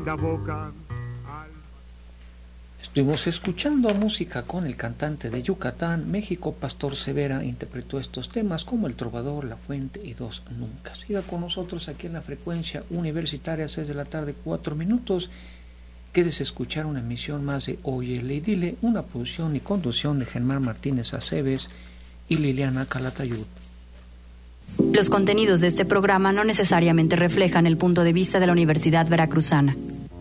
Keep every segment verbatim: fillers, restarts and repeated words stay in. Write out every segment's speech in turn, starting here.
linda boca. Estuvimos escuchando música con el cantante de Yucatán, México, Pastor Severa, interpretó estos temas como El Trovador, La Fuente y Dos Nunca. Siga con nosotros aquí en la frecuencia universitaria, seis de la tarde, cuatro minutos. Quédese escuchar una emisión más de Óyele y Dile, una producción y conducción de Germán Martínez Aceves y Liliana Calatayud. Los contenidos de este programa no necesariamente reflejan el punto de vista de la Universidad Veracruzana.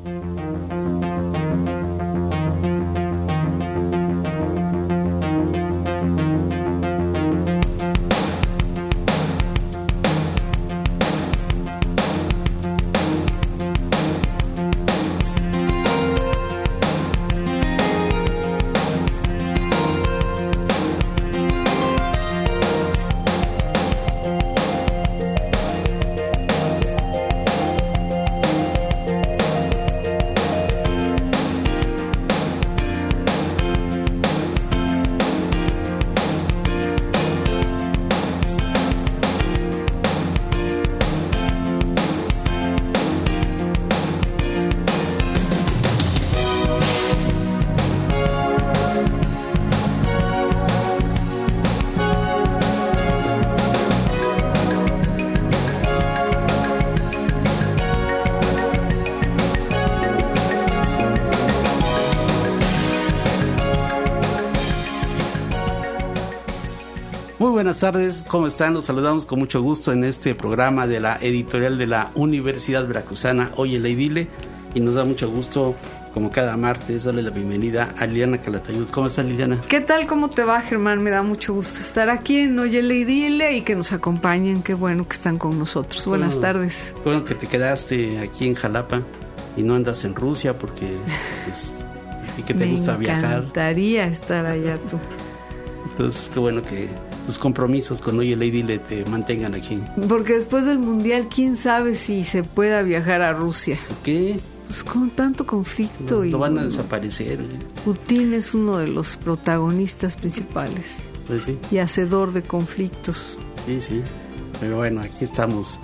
Buenas tardes, ¿cómo están? Los saludamos con mucho gusto en este programa de la editorial de la Universidad Veracruzana, Óyele y Dile, y nos da mucho gusto, como cada martes, darle la bienvenida a Liliana Calatayud. ¿Cómo estás, Liliana? ¿Qué tal? ¿Cómo te va, Germán? Me da mucho gusto estar aquí en Óyele y Dile y que nos acompañen. Qué bueno que están con nosotros. Buenas bueno, tardes. Bueno, que te quedaste aquí en Jalapa y no andas en Rusia porque, pues, a ti que te Me gusta viajar. Me encantaría estar allá tú. Entonces, qué bueno que tus compromisos con Óyele y Dile te mantengan aquí. Porque después del Mundial, quién sabe si se pueda viajar a Rusia. ¿Por qué? Pues con tanto conflicto. No, y no van a desaparecer. Putin es uno de los protagonistas principales. Pues sí. Y hacedor de conflictos. Sí, sí. Pero bueno, aquí estamos.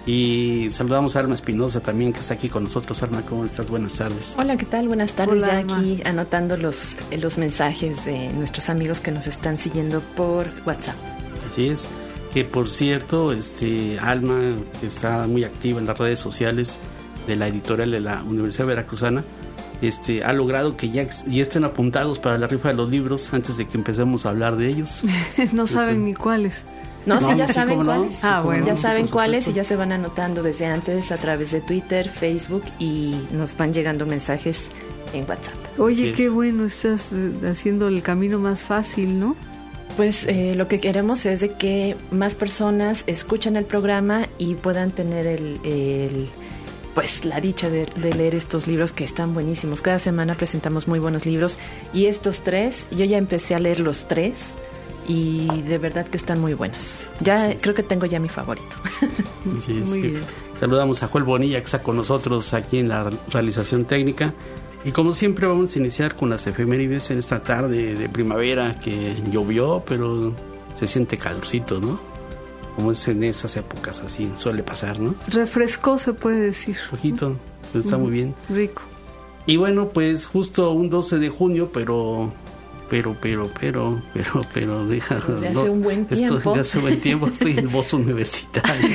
Y saludamos a Alma Espinosa también, que está aquí con nosotros. Alma, ¿cómo estás? Buenas tardes. Hola, ¿qué tal? Buenas tardes. Hola, ya Alma. aquí anotando los, los mensajes de nuestros amigos que nos están siguiendo por WhatsApp. Así es. Que por cierto, este Alma, que está muy activa en las redes sociales de la editorial de la Universidad Veracruzana, este ha logrado que ya, ya estén apuntados para la rifa de los libros antes de que empecemos a hablar de ellos. No saben ni cuáles. No, No, sí, ya sí, saben cómo no. cuáles. Sí, ah, bueno. Ya Sí, saben por cuáles supuesto. y ya se van anotando desde antes a través de Twitter, Facebook y nos van llegando mensajes en WhatsApp. Oye, Así qué es. bueno, estás eh, haciendo el camino más fácil, ¿no? Pues eh, lo que queremos es de que más personas escuchen el programa y puedan tener el, el pues la dicha de, de leer estos libros que están buenísimos. Cada semana presentamos muy buenos libros y estos tres, yo ya empecé a leer los tres y de verdad que están muy buenos. Ya Sí. creo que tengo ya mi favorito. Sí, Muy sí. bien. Saludamos a Joel Bonilla, que está con nosotros aquí en la realización técnica. Y como siempre vamos a iniciar con las efemérides en esta tarde de primavera que llovió, pero se siente calorcito, ¿no? Como es en esas épocas, así suele pasar, ¿no? Refrescó, se puede decir. Poquito, pues está muy bien. Rico. Y bueno, pues justo un doce de junio, pero... Pero, pero, pero, pero, pero, deja... De hace un buen tiempo. Esto, de hace buen tiempo, estoy en voz universitaria.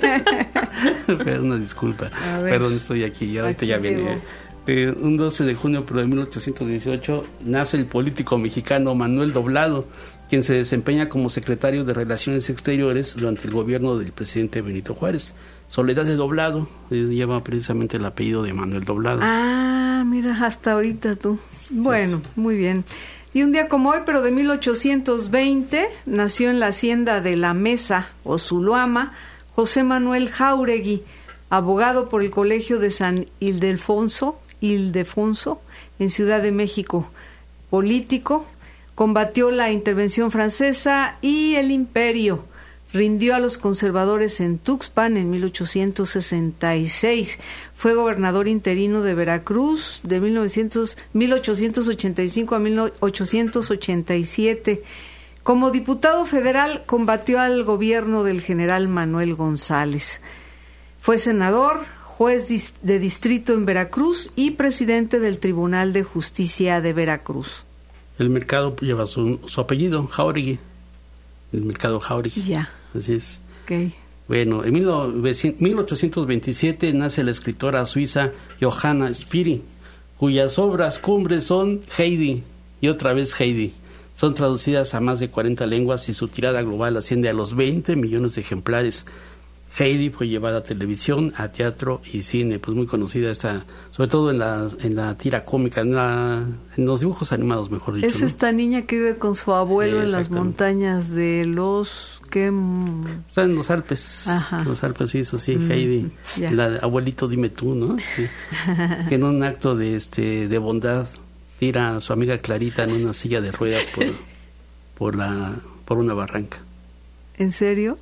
Pero una disculpa. A ver. Perdón, estoy aquí, ya ahorita Aquí ya viene. llegó. Eh, un doce de junio pero de mil ochocientos dieciocho nace el político mexicano Manuel Doblado, quien se desempeña como secretario de Relaciones Exteriores durante el gobierno del presidente Benito Juárez. Soledad de Doblado, eh, lleva precisamente el apellido de Manuel Doblado. Ah, mira, hasta ahorita tú. Bueno, muy bien. Y un día como hoy, pero de mil ochocientos veinte, nació en la hacienda de La Mesa, o Zuluama, José Manuel Jáuregui, abogado por el Colegio de San Ildefonso, Ildefonso, en Ciudad de México, político, combatió la intervención francesa y el imperio, rindió a los conservadores en Tuxpan en mil ochocientos sesenta y seis, fue gobernador interino de Veracruz de mil ochocientos ochenta y cinco a mil ochocientos ochenta y siete. Como diputado federal combatió al gobierno del general Manuel González. Fue senador, juez de distrito en Veracruz y presidente del Tribunal de Justicia de Veracruz. El mercado lleva su, su apellido, Jauregui. El mercado Jauregui. Ya. Así es. Okay. Bueno, en mil ochocientos veintisiete nace la escritora suiza Johanna Spiri, cuyas obras cumbres son Heidi y otra vez Heidi. Son traducidas a más de cuarenta lenguas y su tirada global asciende a los veinte millones de ejemplares. Heidi fue llevada a televisión, a teatro y cine, pues muy conocida esta, sobre todo en la en la tira cómica, en, la, en los dibujos animados, mejor dicho. Es ¿no? esta niña que vive con su abuelo en las montañas de los... ¿qué? Está en los Alpes. Ajá. En los Alpes suizos, sí, mm, Heidi. Ya. La, abuelito, dime tú, ¿no? Sí. Que en un acto de este de bondad tira a su amiga Clarita en una silla de ruedas por, por, la, por una barranca. ¿En serio?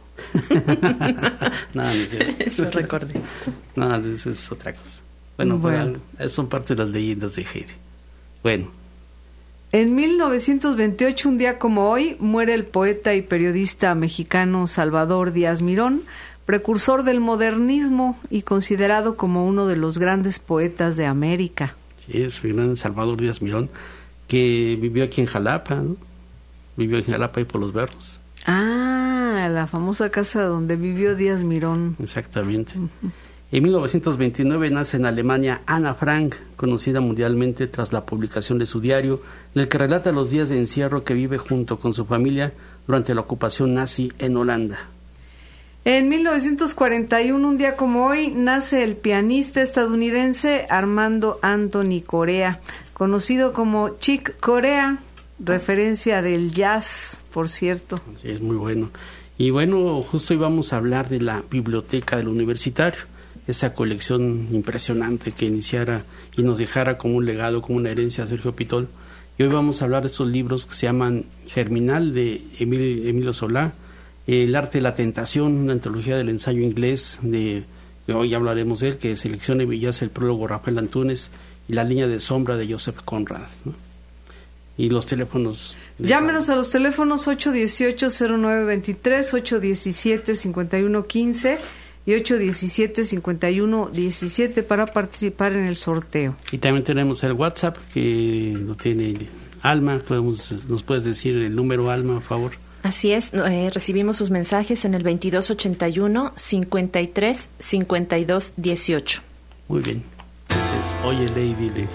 No, no es eso. Eso recordé. No, eso es otra cosa. Bueno, bueno. Pues, son parte de las leyendas de Heidi. Bueno. En mil novecientos veintiocho, un día como hoy, muere el poeta y periodista mexicano Salvador Díaz Mirón, precursor del modernismo y considerado como uno de los grandes poetas de América. Sí, es el gran Salvador Díaz Mirón, que vivió aquí en Jalapa, ¿no? Vivió en Jalapa y por los Berros. Ah, la famosa casa donde vivió Díaz Mirón. Exactamente. Uh-huh. En mil novecientos veintinueve nace en Alemania Ana Frank, conocida mundialmente tras la publicación de su diario, en el que relata los días de encierro que vive junto con su familia durante la ocupación nazi en Holanda. En mil novecientos cuarenta y uno, un día como hoy, nace el pianista estadounidense Armando Anthony Correa, conocido como Chick Corea, referencia del jazz, por cierto. Sí, es muy bueno. Y bueno, justo hoy vamos a hablar de la biblioteca del universitario, esa colección impresionante que iniciara y nos dejara como un legado, como una herencia a Sergio Pitol. Y hoy vamos a hablar de estos libros que se llaman Germinal, de Emil, Emilio Solá, El arte de la tentación, una antología del ensayo inglés, de hoy hablaremos de él, que selecciona y Villas el prólogo Rafael Antúnez, y La línea de sombra de Joseph Conrad, ¿no? Y los teléfonos. Llámenos a los teléfonos ocho dieciocho, cero nueve veintitrés, ocho diecisiete, cincuenta y uno quince y ocho diecisiete, cincuenta y uno diecisiete para participar en el sorteo. Y también tenemos el WhatsApp que lo tiene Alma. Podemos, ¿nos puedes decir el número, Alma, por favor? Así es, eh, recibimos sus mensajes en el veintidós ochenta y uno, cincuenta y tres, cincuenta y dos dieciocho. Muy bien. Entonces, oye, Lady, dile.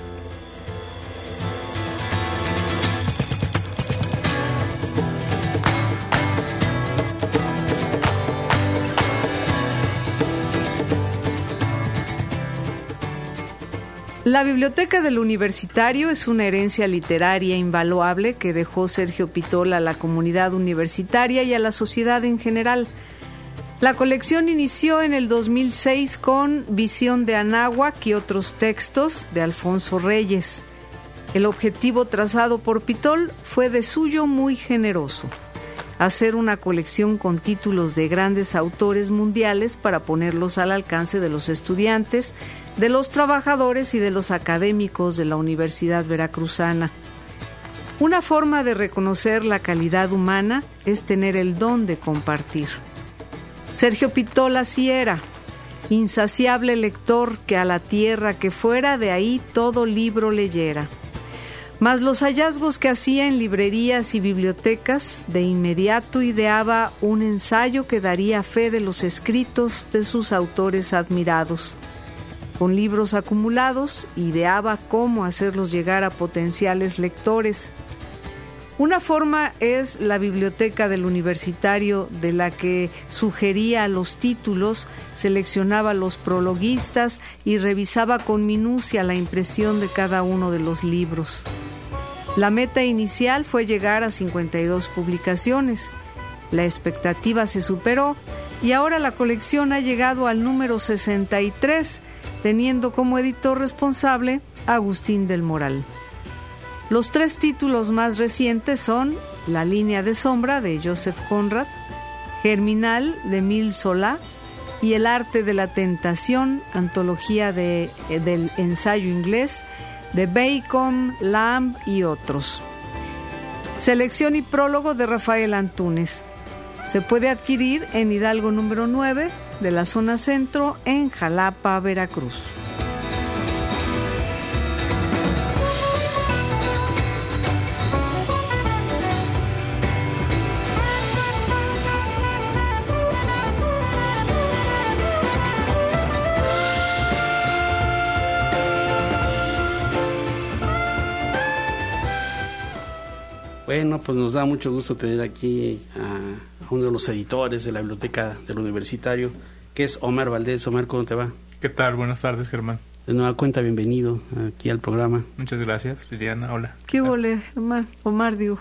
La Biblioteca del Universitario es una herencia literaria invaluable que dejó Sergio Pitol a la comunidad universitaria y a la sociedad en general. La colección inició en el dos mil seis con Visión de Anáhuac y otros textos de Alfonso Reyes. El objetivo trazado por Pitol fue de suyo muy generoso: hacer una colección con títulos de grandes autores mundiales para ponerlos al alcance de los estudiantes, de los trabajadores y de los académicos de la Universidad Veracruzana. Una forma de reconocer la calidad humana es tener el don de compartir. Sergio Pitol así era, insaciable lector que a la tierra que fuera de ahí todo libro leyera. Mas los hallazgos que hacía en librerías y bibliotecas, de inmediato ideaba un ensayo que daría fe de los escritos de sus autores admirados. Con libros acumulados, ideaba cómo hacerlos llegar a potenciales lectores. Una forma es la biblioteca del universitario, de la que sugería los títulos, seleccionaba los prologuistas y revisaba con minucia la impresión de cada uno de los libros. La meta inicial fue llegar a cincuenta y dos publicaciones. La expectativa se superó y ahora la colección ha llegado al número sesenta y tres, teniendo como editor responsable a Agustín del Moral. Los tres títulos más recientes son La línea de sombra de Joseph Conrad, Germinal de Emil Solá y El arte de la tentación, antología de, del ensayo inglés de Bacon, Lamb y otros. Selección y prólogo de Rafael Antúnez. Se puede adquirir en Hidalgo número nueve, de la zona centro en Jalapa, Veracruz. Bueno, pues nos da mucho gusto tener aquí a, a uno de los editores de la biblioteca del Universitario, que es Omar Valdés. Omar, ¿cómo te va? ¿Qué tal? Buenas tardes, Germán. De nueva cuenta, bienvenido aquí al programa. Muchas gracias, Liliana. Hola. ¿Qué huele, Omar? Omar, digo.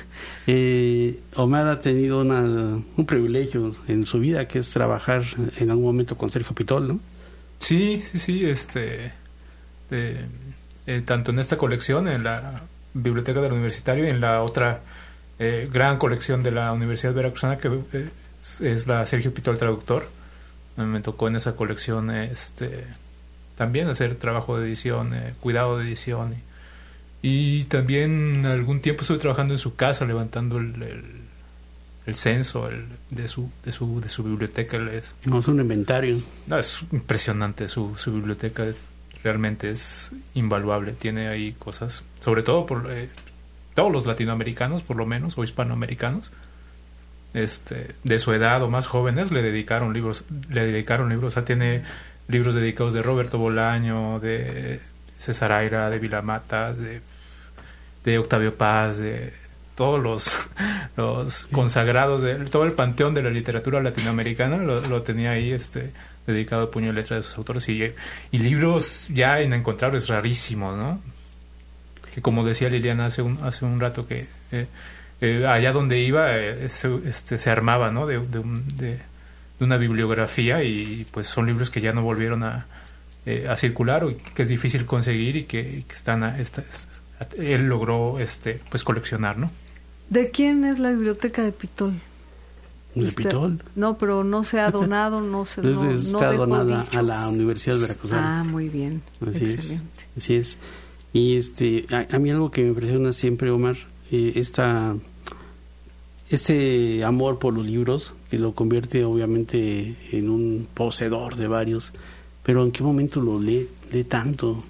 eh, Omar ha tenido una, un privilegio en su vida, que es trabajar en algún momento con Sergio Pitol, ¿no? Sí, sí, sí. Este, eh, eh, tanto en esta colección, en la Biblioteca del Universitario, y en la otra eh, gran colección de la Universidad Veracruzana, que eh, es, es la Sergio Pitol Traductor. Me tocó en esa colección este también hacer trabajo de edición, eh, cuidado de edición, y, y también algún tiempo estuve trabajando en su casa levantando el, el, el censo el, de su de su de su biblioteca. Es, no, es un inventario. No, es impresionante su, su biblioteca. Es, realmente es invaluable. Tiene ahí cosas, sobre todo por eh, todos los latinoamericanos, por lo menos, o hispanoamericanos, este, de su edad o más jóvenes, le dedicaron libros, le dedicaron libros. O sea, tiene libros dedicados de Roberto Bolaño, de César Aira, de Vilamata, de, de Octavio Paz, de todos los, los consagrados, de todo el panteón de la literatura latinoamericana, lo, lo tenía ahí este dedicado a puño y letra de sus autores, y, y libros ya inencontrables, rarísimos, ¿no? Que como decía Liliana hace un, hace un rato, que eh, eh, allá donde iba eh, se, este, se armaba, ¿no? de, de, un, de, de una bibliografía, y pues son libros que ya no volvieron a, eh, a circular, o que es difícil conseguir, y que, y que están a, esta, él logró este pues coleccionar, ¿no? ¿De quién es la biblioteca de Pitol? ¿De Pitol? No, pero no se ha donado, no se no, no, está no donada a la Universidad Veracruzana. Ah, muy bien. Así excelente. Es, así es. Y este, a, a mí algo que me impresiona siempre, Omar, eh, esta, este amor por los libros, que lo convierte obviamente en un poseedor de varios, pero ¿en qué momento lo lee, lee tanto?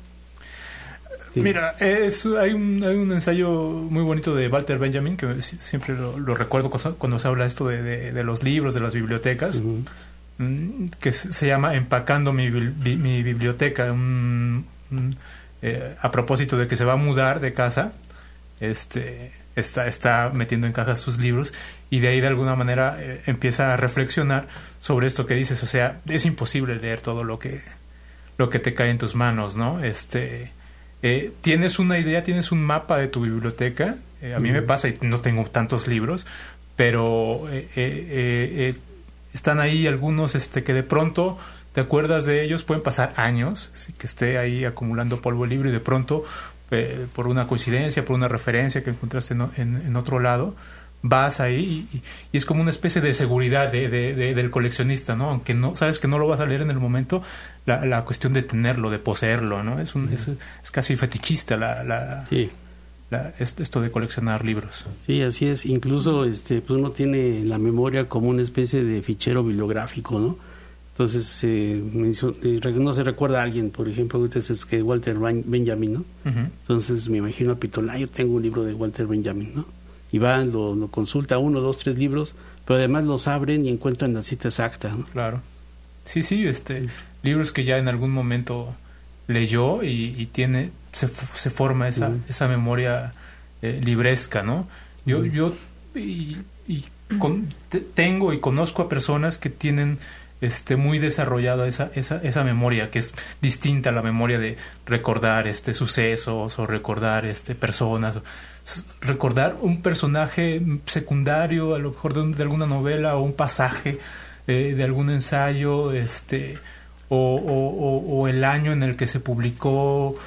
Mira, es, hay, un, hay un ensayo muy bonito de Walter Benjamin, que siempre lo, lo recuerdo cuando se habla esto de, de, de los libros, de las bibliotecas, uh-huh. que se llama Empacando mi, mi biblioteca, un, un, eh, a propósito de que se va a mudar de casa, este está, está metiendo en cajas sus libros, y de ahí de alguna manera eh, empieza a reflexionar sobre esto que dices. O sea, es imposible leer todo lo que, lo que te cae en tus manos, ¿no? Este... Eh, tienes una idea, tienes un mapa de tu biblioteca. Eh, a mí uh-huh. me pasa, y no tengo tantos libros, pero eh, eh, eh, están ahí algunos este, que de pronto te acuerdas de ellos. Pueden pasar años, ¿sí? Que esté ahí acumulando polvo el libro, y de pronto, eh, por una coincidencia, por una referencia que encontraste en, en, en otro lado, vas ahí, y, y es como una especie de seguridad de, de, de, del coleccionista, ¿no? Aunque no sabes que no lo vas a leer en el momento, la, la cuestión de tenerlo, de poseerlo, ¿no? Es un uh-huh. es, es casi fetichista la, la, sí. la esto de coleccionar libros. Sí, así es. Incluso este pues uno tiene la memoria como una especie de fichero bibliográfico, ¿no? Entonces eh, no se recuerda a alguien, por ejemplo, ahorita es que Walter Benjamin, ¿no? Uh-huh. Entonces me imagino a Pitol, ah, yo tengo un libro de Walter Benjamin, ¿no? Y van, lo, lo consulta, uno, dos, tres libros, pero además los abren y encuentran la cita exacta, ¿no? Claro. Sí, sí, este, libros que ya en algún momento leyó, y, y tiene, se, se forma esa, uh-huh. esa memoria eh, libresca, ¿no? Yo, uh-huh. yo y, y con, te, tengo y conozco a personas que tienen este muy desarrollada esa, esa, esa memoria, que es distinta a la memoria de recordar este sucesos, o recordar este personas, o recordar un personaje secundario, a lo mejor de, un, de alguna novela, o un pasaje eh, de algún ensayo, este o, o, o, o el año en el que se publicó, o,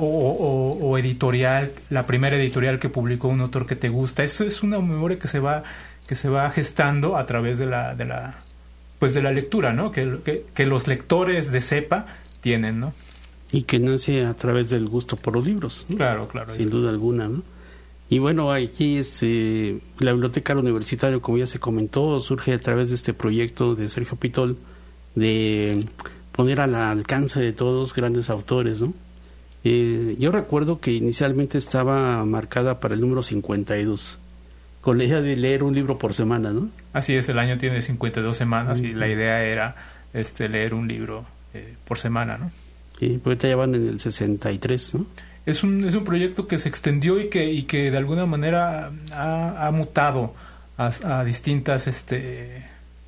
o, o editorial, la primera editorial que publicó un autor que te gusta. Eso es una memoria que se va que se va gestando a través de la de la pues de la lectura, ¿no? Que, que, que los lectores de cepa tienen, ¿no? Y que nace a través del gusto por los libros, ¿no? Claro, claro. Sin duda alguna, ¿no? Y bueno, aquí este, la Biblioteca Universitaria, como ya se comentó, surge a través de este proyecto de Sergio Pitol, de poner al alcance de todos grandes autores, ¿no? Eh, yo recuerdo que inicialmente estaba marcada para el número cincuenta y dos, con la idea de leer un libro por semana, ¿no? Así es, el año tiene cincuenta y dos semanas, uh-huh, y la idea era este leer un libro eh, por semana, ¿no? Sí, porque ahorita ya van en el sesenta y tres, ¿no? Es un, es un proyecto que se extendió y que, y que de alguna manera ha, ha mutado a, a distintas este,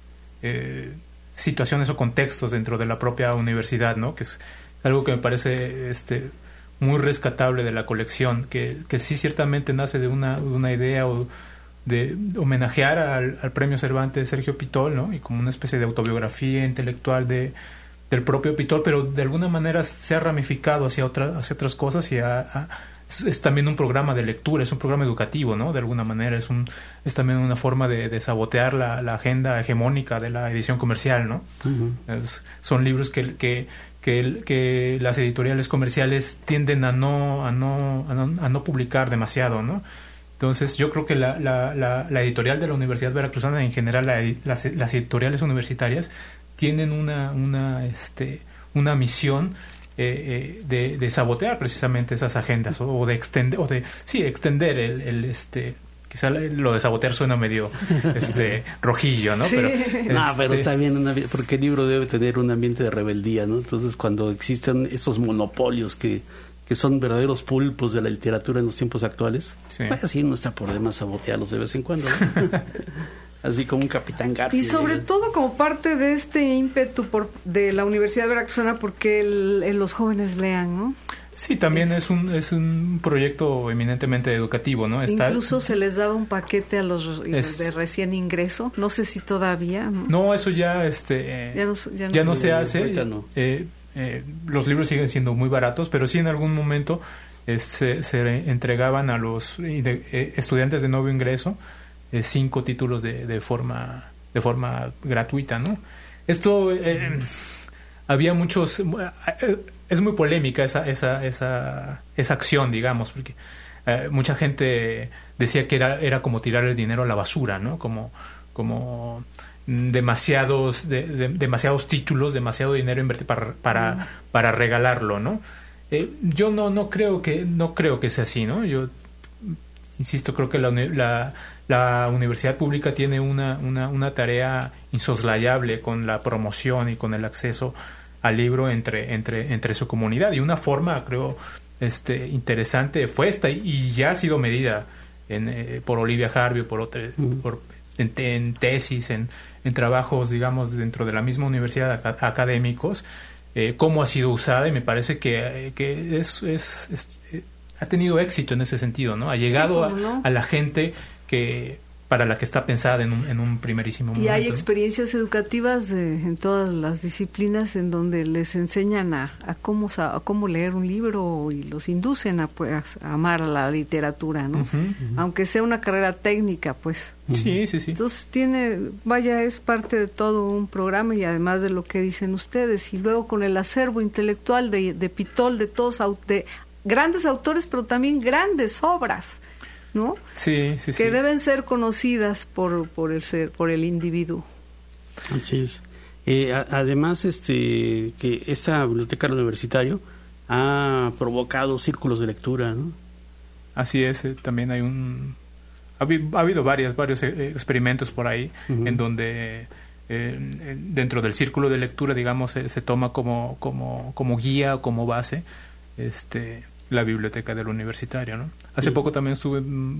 eh, situaciones o contextos dentro de la propia universidad, ¿no? Que es algo que me parece este, muy rescatable de la colección, que, que sí ciertamente nace de una, de una idea o de homenajear al, al premio Cervantes Sergio Pitol, ¿no? Y como una especie de autobiografía intelectual de del propio Pitol, pero de alguna manera se ha ramificado hacia otras hacia otras cosas y ha, ha, es, es también un programa de lectura, es un programa educativo, ¿no? De alguna manera es un es también una forma de, de sabotear la, la agenda hegemónica de la edición comercial, ¿no? Uh-huh. Es, son libros que, que que que las editoriales comerciales tienden a no a no a no, a no publicar demasiado, ¿no? Entonces yo creo que la, la, la, la editorial de la Universidad Veracruzana, en general la, las, las editoriales universitarias, tienen una una este una misión eh, eh, de, de sabotear precisamente esas agendas o, o de extender o de sí extender el, el este quizá lo de sabotear suena medio este rojillo, ¿no? Sí. Pero, este... no, pero está bien, una, porque el libro debe tener un ambiente de rebeldía, ¿no? Entonces cuando existen esos monopolios que que son verdaderos pulpos de la literatura en los tiempos actuales, sí, pues así no está por demás sabotearlos de vez en cuando, ¿no? Así como un Capitán Garfield. Y sobre todo como parte de este ímpetu por, de la Universidad Veracruzana, porque el, el, los jóvenes lean, ¿no? Sí, también es, es un es un proyecto eminentemente educativo, ¿no? Está, incluso se les daba un paquete a los es, de recién ingreso, no sé si todavía. No, no eso ya este eh, ya no, ya no, ya no se, se hace. No. Eh, eh, los libros siguen siendo muy baratos, pero sí en algún momento eh, se, se entregaban a los de, eh, estudiantes de nuevo ingreso eh, cinco títulos de, de forma de forma gratuita, ¿no? Esto eh, había muchos eh, es muy polémica esa esa esa esa acción, digamos, porque eh, mucha gente decía que era era como tirar el dinero a la basura, ¿no? Como como demasiados de, de, demasiados títulos, demasiado dinero invertido para para, mm. para regalarlo, ¿no? Eh, yo no no creo que no creo que sea así, ¿no? Yo insisto, creo que la la, la universidad pública tiene una, una una tarea insoslayable con la promoción y con el acceso al libro entre entre entre su comunidad, y una forma, creo, este interesante fue esta, y ya ha sido medida en, eh, por Olivia Harvey, por otra, mm. por En, en tesis, en, en trabajos, digamos, dentro de la misma universidad, ac- académicos, eh, cómo ha sido usada, y me parece que, que es, es, es eh, ha tenido éxito en ese sentido, ¿no? Ha llegado sí, no? a, a la gente que para la que está pensada en un, en un primerísimo momento. Y hay experiencias, ¿no?, educativas de, en todas las disciplinas en donde les enseñan a, a, cómo, a cómo leer un libro y los inducen a, pues, a amar a la literatura, ¿no? Uh-huh, uh-huh. Aunque sea una carrera técnica, pues. Sí, sí, sí. Entonces tiene, vaya, es parte de todo un programa, y además de lo que dicen ustedes, y luego con el acervo intelectual de, de Pitol, de todos, de grandes autores, pero también grandes obras, ¿no? Sí, sí, que sí. deben ser conocidas por por el ser, por el individuo. Así es. Eh, a, además, este que esta biblioteca del universitario ha provocado círculos de lectura, ¿no? Así es. Eh, también hay un ha, ha habido varias varios eh, experimentos por ahí, uh-huh, en donde eh, dentro del círculo de lectura, digamos, eh, se toma como como como guía o como base este la biblioteca del universitario, ¿no? Hace sí. poco también estuve,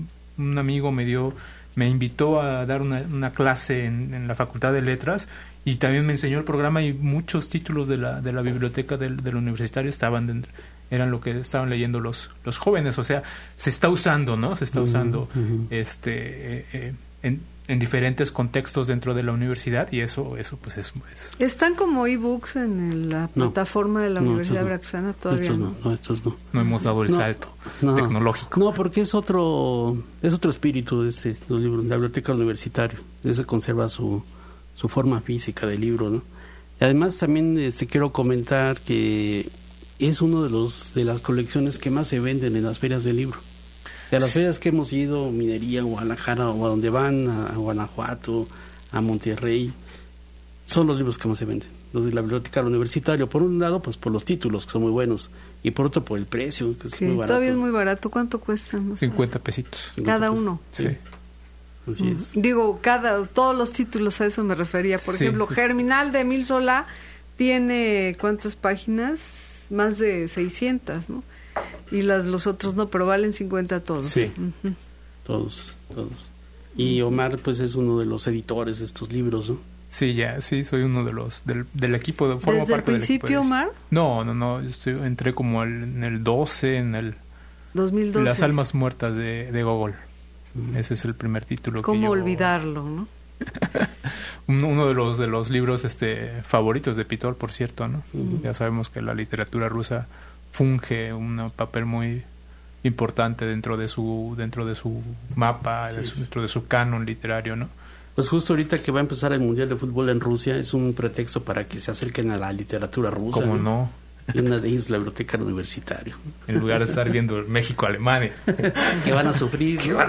un amigo me dio, me invitó a dar una, una clase en, en la Facultad de Letras, y también me enseñó el programa, y muchos títulos de la de la biblioteca del, del universitario estaban dentro, eran lo que estaban leyendo los los jóvenes. O sea, se está usando, ¿no? Se está usando uh-huh. este eh, eh, en en diferentes contextos dentro de la universidad, y eso eso pues es, es... ¿Están como ebooks en la no, plataforma de la no, Universidad no, Veracruzana? Todavía estos no. no, no, estos no. No hemos dado el no, salto no, tecnológico. No, porque es otro es otro espíritu de este los libros, la biblioteca universitaria. Ese conserva su su forma física del libro, ¿no? Y además también este, quiero comentar que es uno de los de las colecciones que más se venden en las ferias del libro. O sea, las ferias que hemos ido, Minería, Guadalajara, o a donde van, a, a Guanajuato, a Monterrey, son los libros que más se venden, los de la biblioteca universitaria. Por un lado, pues por los títulos, que son muy buenos, y por otro, por el precio, que es sí, muy barato. Todavía es muy barato. ¿Cuánto cuesta? No sé. cincuenta pesitos. Cada uno. Sí. Así es. Digo, cada todos los títulos, a eso me refería. Por Sí, ejemplo, sí, sí. Germinal de Emil Solá tiene, ¿cuántas páginas? Más de seiscientas, ¿no? Y las los otros no, pero valen cincuenta todos. Sí. Uh-huh. Todos, todos. Y Omar, pues es uno de los editores de estos libros, ¿no? Sí, ya, sí, soy uno de los del, del equipo. De, formo ¿Desde el parte del equipo principio, de- Omar? No, no, no. Yo estoy, entré como al- en el doce, en el dos mil doce. Las almas muertas de, de Gogol. Ese es el primer título que ¿Cómo yo- olvidarlo, no? uno, uno de los de los libros este favoritos de Pitol, por cierto, ¿no? Uh-huh. Ya sabemos que la literatura rusa funge un papel muy importante dentro de su dentro de su mapa, Sí, de su- sí. dentro de su canon literario, ¿no? Pues justo ahorita que va a empezar el Mundial de Fútbol en Rusia, es un pretexto para que se acerquen a la literatura rusa. ¿Cómo no? Y una de ellas es la biblioteca universitaria. En lugar de estar viendo México-Alemania. Que van a sufrir, ¿no?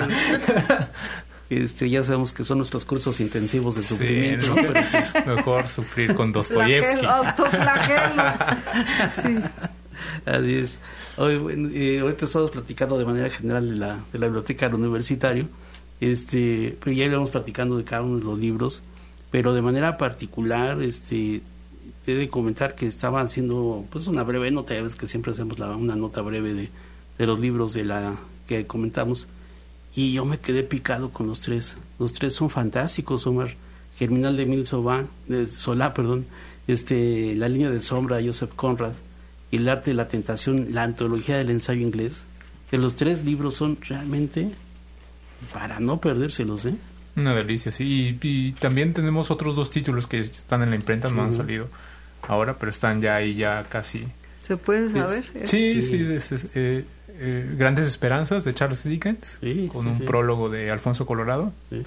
Este, ya sabemos que son nuestros cursos intensivos de Sí, sufrimiento, ¿no? ¿no? Pero, pues, Mejor sufrir con Dostoyevsky. Flagelo, autoflagelo. Sí. así es. Hoy, bueno, eh, ahorita estamos platicando de manera general de la, de la biblioteca del universitario. Este, pero ya íbamos platicando de cada uno de los libros, pero de manera particular, este, te he de comentar que estaba haciendo pues una breve nota, ya ves que siempre hacemos la, una nota breve de, de los libros de la que comentamos, y yo me quedé picado con los tres. Los tres son fantásticos, Omar. Germinal de Emil Solá, de Solá, perdón, este, La línea de sombra de Joseph Conrad, y El arte de la tentación, la antología del ensayo inglés, que los tres libros son realmente para no perdérselos, ¿eh? Una delicia, sí. Y, y también tenemos otros dos títulos que están en la imprenta, no han Ujú. salido ahora, pero están ya ahí, ya casi. ¿Se puede saber? Sí, Sí. sí, es- es, eh, eh, Grandes Esperanzas de Charles Dickens, Sí, con sí, un sí. prólogo de Alfonso Colorado, Sí,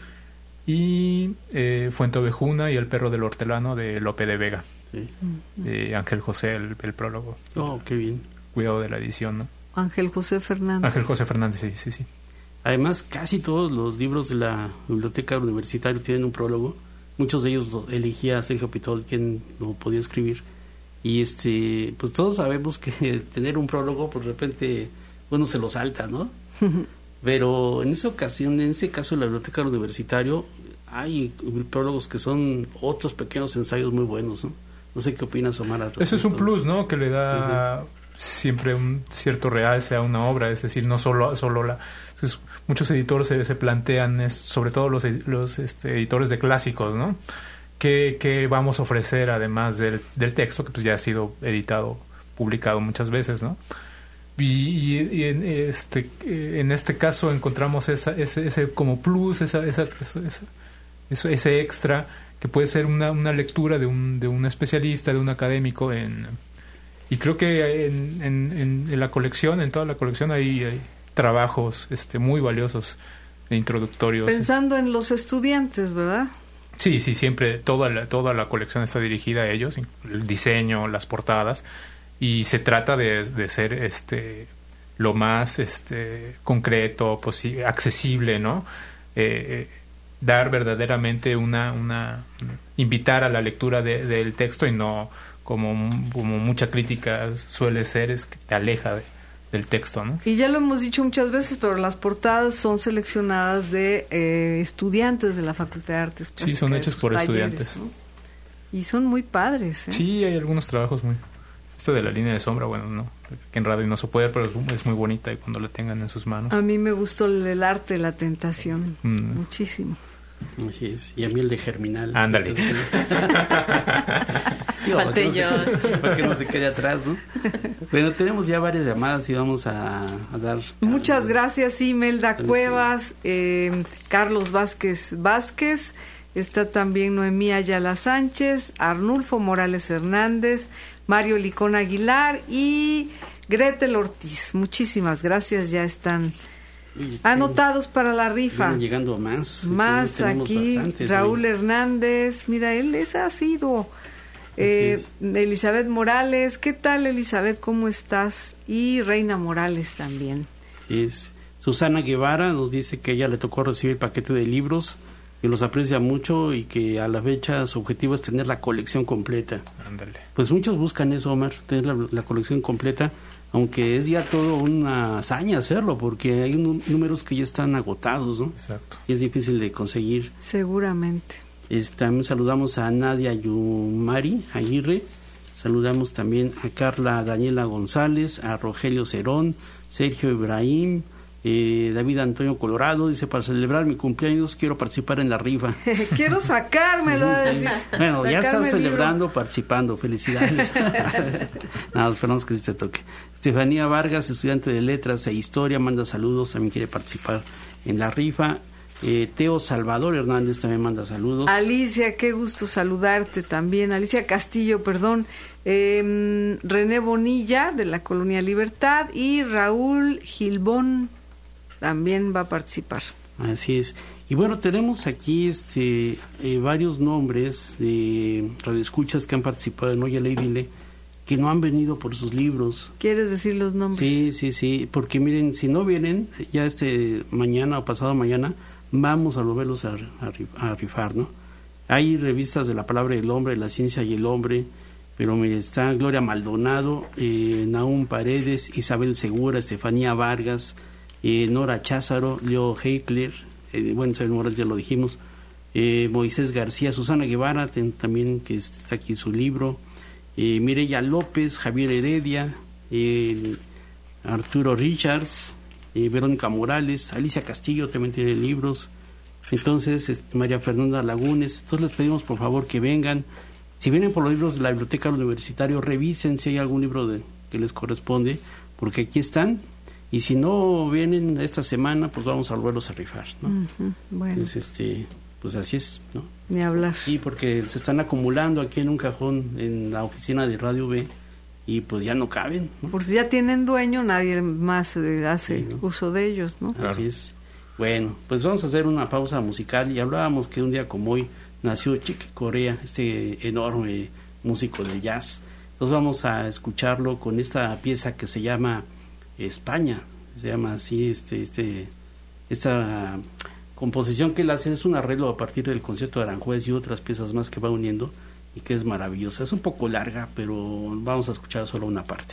y eh, Fuenteovejuna y El perro del hortelano de Lope de Vega, sí. de Ángel José, el, el prólogo. Oh, qué bien. Cuidado de la edición, ¿no? Ángel José Fernández. Ángel José Fernández, sí, sí, sí. Además, casi todos los libros de la biblioteca universitaria tienen un prólogo. Muchos de ellos lo elegía Sergio Pitol, quien lo podía escribir. Y este, pues todos sabemos que tener un prólogo, pues de repente uno se lo salta, ¿no? Pero en esa ocasión, en ese caso de la biblioteca universitaria, hay prólogos que son otros pequeños ensayos muy buenos, ¿no? No sé qué opinas, Omar. al Eso es un respecto. plus, ¿no? Que le da siempre un cierto realce a una obra, es decir, no solo solo la entonces, muchos editores se, se plantean es, sobre todo los edi- los este, editores de clásicos, ¿no? ¿Qué, qué vamos a ofrecer además del, del texto que pues ya ha sido editado, publicado muchas veces, ¿no? Y, y- y en este en este caso encontramos esa, ese, ese como plus, esa, esa, esa- esa- eso- ese extra que puede ser una, una lectura de un, de un especialista, de un académico en y creo que en, en, en, en la colección, en toda la colección hay, hay trabajos este muy valiosos de introductorios. Pensando en los estudiantes, ¿verdad? Sí, sí, siempre toda la, toda la colección está dirigida a ellos, el diseño, las portadas, y se trata de, de ser este lo más este concreto, posi- accesible, ¿no? Eh, eh, dar verdaderamente una, una invitar a la lectura de, del texto y no como, como mucha crítica suele ser, es que te aleja de, del texto, ¿no? Y ya lo hemos dicho muchas veces, pero las portadas son seleccionadas de eh, estudiantes de la Facultad de Artes Plásticas. Sí, son hechas de sus por talleres, estudiantes. ¿no? Y son muy padres, ¿eh? Sí, hay algunos trabajos muy... Esta de La línea de sombra, bueno, no, que en radio no se puede, pero es muy bonita y cuando la tengan en sus manos. A mí me gustó el, el arte de la tentación, Mm. muchísimo. Así es. Y a mí el de Germinal. Ándale. Digo, Falté para que no yo. se- para que no se quede atrás, ¿no? Bueno, tenemos ya varias llamadas y vamos a, a dar... Muchas gracias, Imelda Sí, sí. Cuevas, eh, Carlos Vázquez Vázquez, está también Noemí Ayala Sánchez, Arnulfo Morales Hernández, Mario Licón Aguilar y Gretel Ortiz. Muchísimas gracias, ya están Oye, anotados para la rifa. vienen llegando más. Más Tenemos aquí, bastantes Raúl hoy. Hernández, mira, él es asiduo. Eh, Elizabeth Morales, ¿qué tal, Elizabeth? ¿Cómo estás? Y Reina Morales también. Así es. Susana Guevara nos dice que ella le tocó recibir el paquete de libros que los aprecia mucho y que a la fecha su objetivo es tener la colección completa. Ándale. Pues muchos buscan eso, Omar, tener la, la colección completa, aunque es ya todo una hazaña hacerlo, porque hay un, números que ya están agotados, ¿no? Exacto. Y es difícil de conseguir. Seguramente. Es, también saludamos a Nadia Yumari Aguirre, saludamos también a Carla Daniela González, a Rogelio Cerón, Sergio Ibrahim, eh, David Antonio Colorado, dice, para celebrar mi cumpleaños quiero participar en la rifa. Quiero sacármelo. Bueno, ya estás Sacarme celebrando, libro. participando, felicidades. Nada, esperamos que sí te toque. Estefanía Vargas, estudiante de Letras e Historia, manda saludos, también quiere participar en la rifa. Eh, Teo Salvador Hernández también manda saludos. Alicia, qué gusto saludarte también. Alicia Castillo, perdón. Eh, René Bonilla, de la Colonia Libertad. Y Raúl Gilbón también va a participar. Así es. Y bueno, tenemos aquí este eh, varios nombres de radioescuchas que han participado en Oye Leidile, que no han venido por sus libros. ¿Quieres decir los nombres? Sí, sí, sí, porque miren, si no vienen, ya este mañana o pasado mañana, vamos a volverlos a, a, a rifar, ¿no? Hay revistas de La Palabra del Hombre, La Ciencia y el Hombre, pero mire, está Gloria Maldonado, eh, Nahum Paredes, Isabel Segura, Estefanía Vargas, eh, Nora Cházaro, Leo Heikler, eh, bueno, Isabel Morales ya lo dijimos, eh, Moisés García, Susana Guevara, ten, también que está aquí su libro, eh, Mireya López, Javier Heredia, eh, Arturo Richards, eh, Verónica Morales, Alicia Castillo también tiene libros, entonces este, María Fernanda Lagunes. Entonces les pedimos por favor que vengan, si vienen por los libros de la Biblioteca Universitaria, revisen si hay algún libro de, que les corresponde, porque aquí están, y si no vienen esta semana, pues vamos a volverlos a rifar, ¿no? Uh-huh, bueno. Entonces, este, pues así es, ¿no? Ni hablar. Sí, porque se están acumulando aquí en un cajón en la oficina de Radio B y pues ya no caben, ¿no? Por si ya tienen dueño, nadie más eh, hace Sí, ¿no? uso de ellos, ¿no? Así Claro. es. Bueno, pues vamos a hacer una pausa musical y hablábamos que un día como hoy nació Chick Corea, este enorme músico de jazz. Entonces vamos a escucharlo con esta pieza que se llama España, se llama así, este, este, esta composición que él hace es un arreglo a partir del concierto de Aranjuez y otras piezas más que va uniendo y que es maravillosa. Es un poco larga, pero vamos a escuchar solo una parte.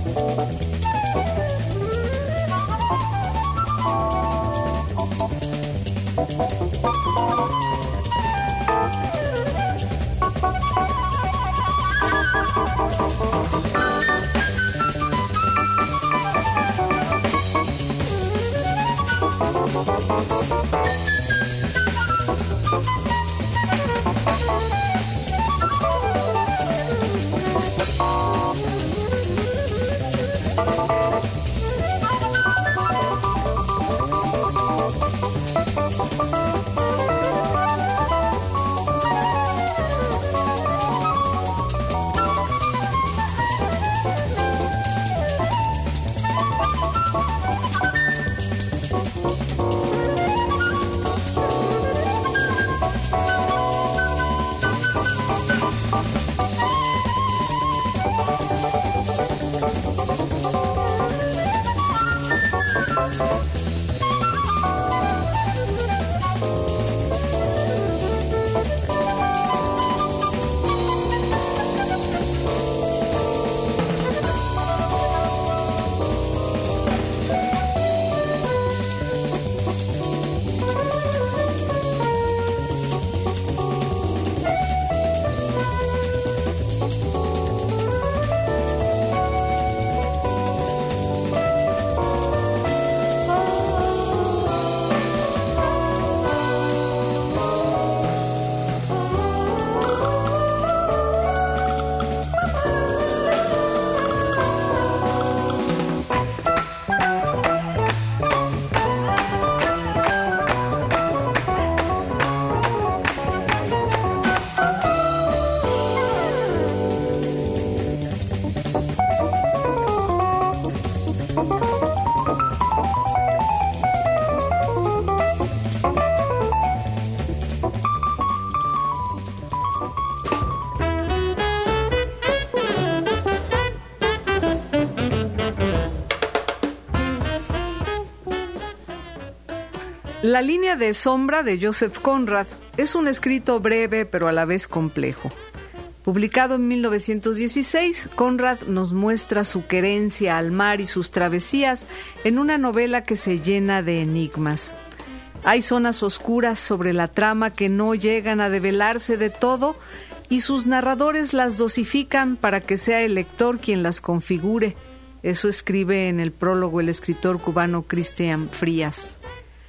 La línea de sombra de Joseph Conrad es un escrito breve pero a la vez complejo. Publicado en mil novecientos dieciséis, Conrad nos muestra su querencia al mar y sus travesías en una novela que se llena de enigmas. Hay zonas oscuras sobre la trama que no llegan a develarse de todo y sus narradores las dosifican para que sea el lector quien las configure. Eso escribe en el prólogo el escritor cubano Cristian Frías.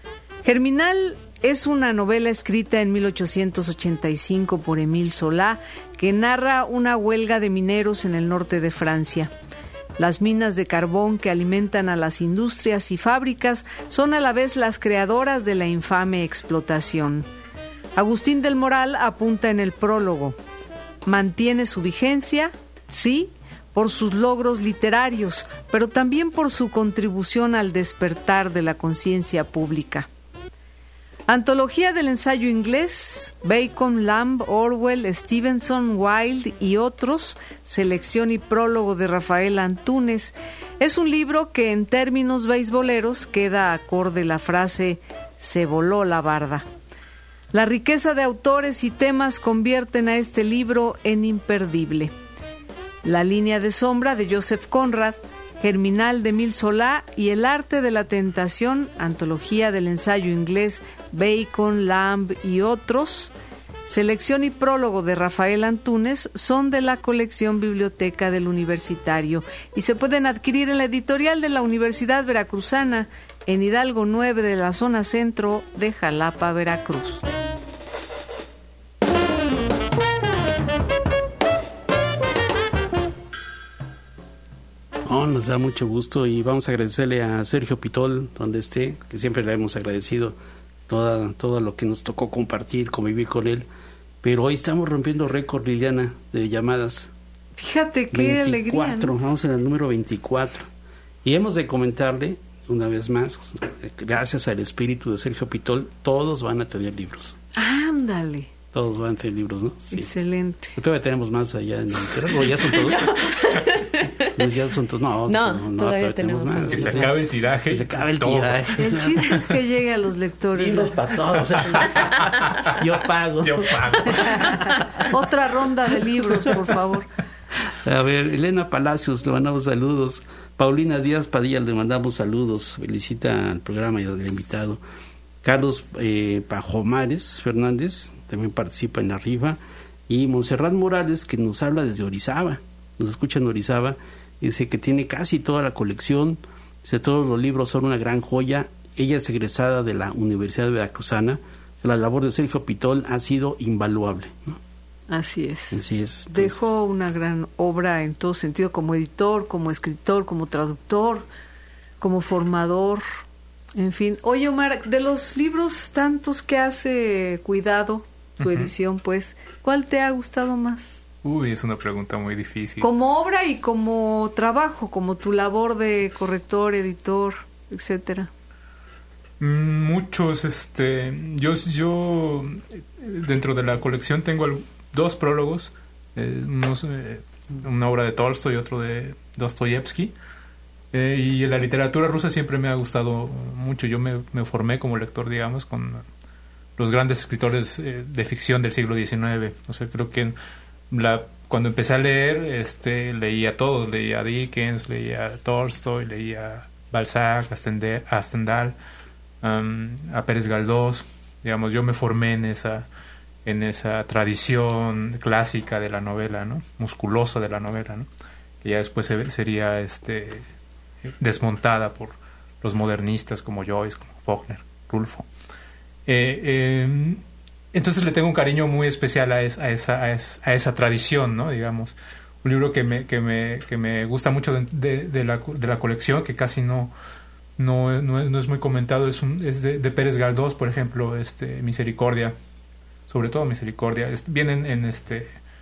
Germinal es una novela escrita en mil ochocientos ochenta y cinco por Émile Zola que narra una huelga de mineros en el norte de Francia. Las minas de carbón que alimentan a las industrias y fábricas son a la vez las creadoras de la infame explotación. Agustín del Moral apunta en el prólogo: mantiene su vigencia, sí, por sus logros literarios, pero también por su contribución al despertar de la conciencia pública. Antología del ensayo inglés, Bacon, Lamb, Orwell, Stevenson, Wilde y otros, selección y prólogo de Rafael Antúnez. Es un libro que en términos beisboleros queda acorde la frase "se voló la barda". La riqueza de autores y temas convierten a este libro en imperdible. La línea de sombra de Joseph Conrad, Germinal de Émile Zola y El arte de la tentación, antología del ensayo inglés Bacon, Lamb y otros, selección y prólogo de Rafael Antúnez son de la colección Biblioteca del Universitario y se pueden adquirir en la editorial de la Universidad Veracruzana en Hidalgo nueve de la zona centro de Jalapa, Veracruz. Oh, nos da mucho gusto y vamos a agradecerle a Sergio Pitol, donde esté, que siempre le hemos agradecido toda, todo lo que nos tocó compartir, convivir con él. Pero hoy estamos rompiendo récord, Liliana, de llamadas. Fíjate qué veinticuatro, alegría, ¿no? Vamos en el número veinticuatro. Y hemos de comentarle, una vez más, gracias al espíritu de Sergio Pitol, todos van a tener libros. Ándale. Todos van a tener libros, ¿no? Sí. Excelente. Todavía tenemos más allá en el terreno, ya son todos. No, ya son todos. No, no, no, no todavía, todavía tenemos más. Que se acabe el tiraje. Que se acabe el todos. tiraje. El chiste es que llegue a los lectores. Libros para todos. Yo pago. Yo pago. Otra ronda de libros, por favor. A ver, Elena Palacios, le mandamos saludos. Paulina Díaz Padilla, le mandamos saludos. Felicita al programa y al invitado. Carlos eh, Pajomares Fernández también participa en la rifa. Y Montserrat Morales, que nos habla desde Orizaba, nos escucha en Orizaba, dice que tiene casi toda la colección, dice todos los libros son una gran joya. Ella es egresada de la Universidad Veracruzana. La labor de Sergio Pitol ha sido invaluable, ¿no? Así es. Así es. Entonces, dejó una gran obra en todo sentido, como editor, como escritor, como traductor, como formador, en fin. Oye, Omar, de los libros tantos que has eh, cuidado, su uh-huh. edición, pues, ¿cuál te ha gustado más? Uy, es una pregunta muy difícil. Como obra y como trabajo, como tu labor de corrector, editor, etcétera. Muchos, este, yo, yo dentro de la colección tengo el, dos prólogos, eh, unos, eh, una obra de Tolstoy y otro de Dostoyevsky, eh, y la literatura rusa siempre me ha gustado mucho. Yo me, me formé como lector, digamos, con los grandes escritores eh, de ficción del siglo diecinueve. O sea, creo que la, cuando empecé a leer, este, leía a todos, leía a Dickens, leía a Tolstoy, leía a Balzac, a Stendhal, Um, a Pérez Galdós. Digamos, yo me formé en esa en esa tradición clásica de la novela, ¿no? Musculosa de la novela, ¿no? Que ya después se, sería este desmontada por los modernistas como Joyce, como Faulkner, Rulfo. Eh, eh, entonces le tengo un cariño muy especial a, es, a, esa, a, es, a esa tradición, ¿no? Digamos, un libro que me que me que me gusta mucho de, de, de la de la colección, que casi no No, no, no es muy comentado, es, un, es de, de Pérez Galdós, por ejemplo, este Misericordia, sobre todo Misericordia. Es, vienen en este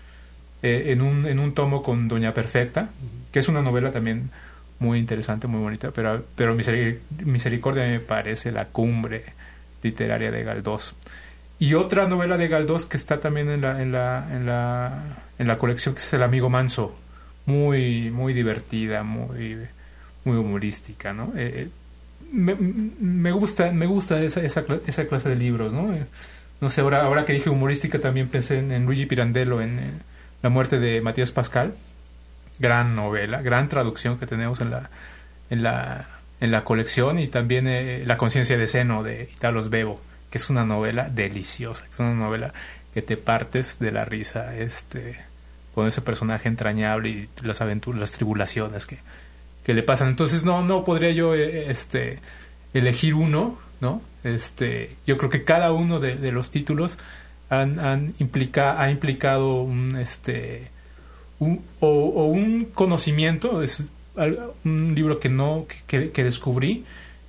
eh, en un en un tomo con Doña Perfecta, que es una novela también muy interesante, muy bonita, pero pero Misericordia me parece la cumbre literaria de Galdós. Y otra novela de Galdós que está también en la en la en la en la colección, que es El amigo manso, muy muy divertida, muy muy humorística, ¿no? Eh, Me, me gusta me gusta esa, esa esa clase de libros, ¿no? Eh, no sé, ahora ahora que dije humorística también pensé en, en Luigi Pirandello, en, en La muerte de Matías Pascal, gran novela, gran traducción que tenemos en la en la en la colección, y también eh, La conciencia de Seno de Italo Svevo, que es una novela deliciosa, que es una novela que te partes de la risa, este, con ese personaje entrañable y las aventuras, las tribulaciones que que le pasan. Entonces no no podría yo este elegir uno, ¿no? Este, yo creo que cada uno de, de los títulos han, han implica, ha implicado un este un, o, o un conocimiento, es un libro que no que, que descubrí,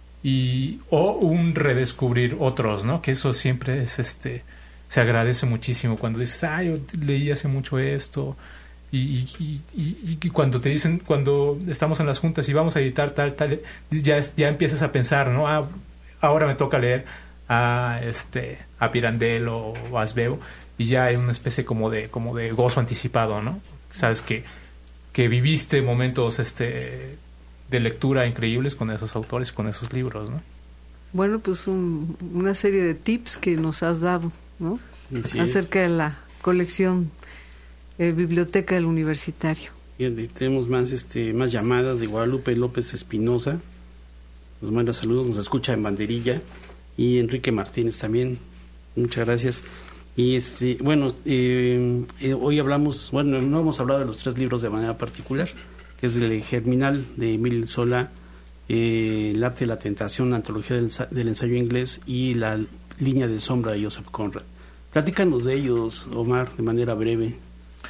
y o un redescubrir otros, ¿no? Que eso siempre es este se agradece muchísimo cuando dices, ah, yo leí hace mucho esto. Y, y, y, y cuando te dicen, cuando estamos en las juntas y vamos a editar tal, tal, ya, ya empiezas a pensar, ¿no? Ah, ahora me toca leer a este a Pirandello o a Svevo, y ya hay una especie como de como de gozo anticipado, ¿no? Sabes que que viviste momentos este de lectura increíbles con esos autores, con esos libros, ¿no? Bueno, pues un, una serie de tips que nos has dado, ¿no? Sí, acerca es. de la colección Eh, Biblioteca del Universitario. Bien, tenemos más este más llamadas de Guadalupe López Espinosa, nos manda saludos, nos escucha en Banderilla, y Enrique Martínez también, muchas gracias. Y este bueno, eh, eh, hoy hablamos, bueno, no hemos hablado de los tres libros de manera particular, que es el Germinal de Emil Zola, eh, El arte de la tentación, la antología del, del ensayo inglés, y La línea de sombra de Joseph Conrad. Platícanos de ellos, Omar, de manera breve.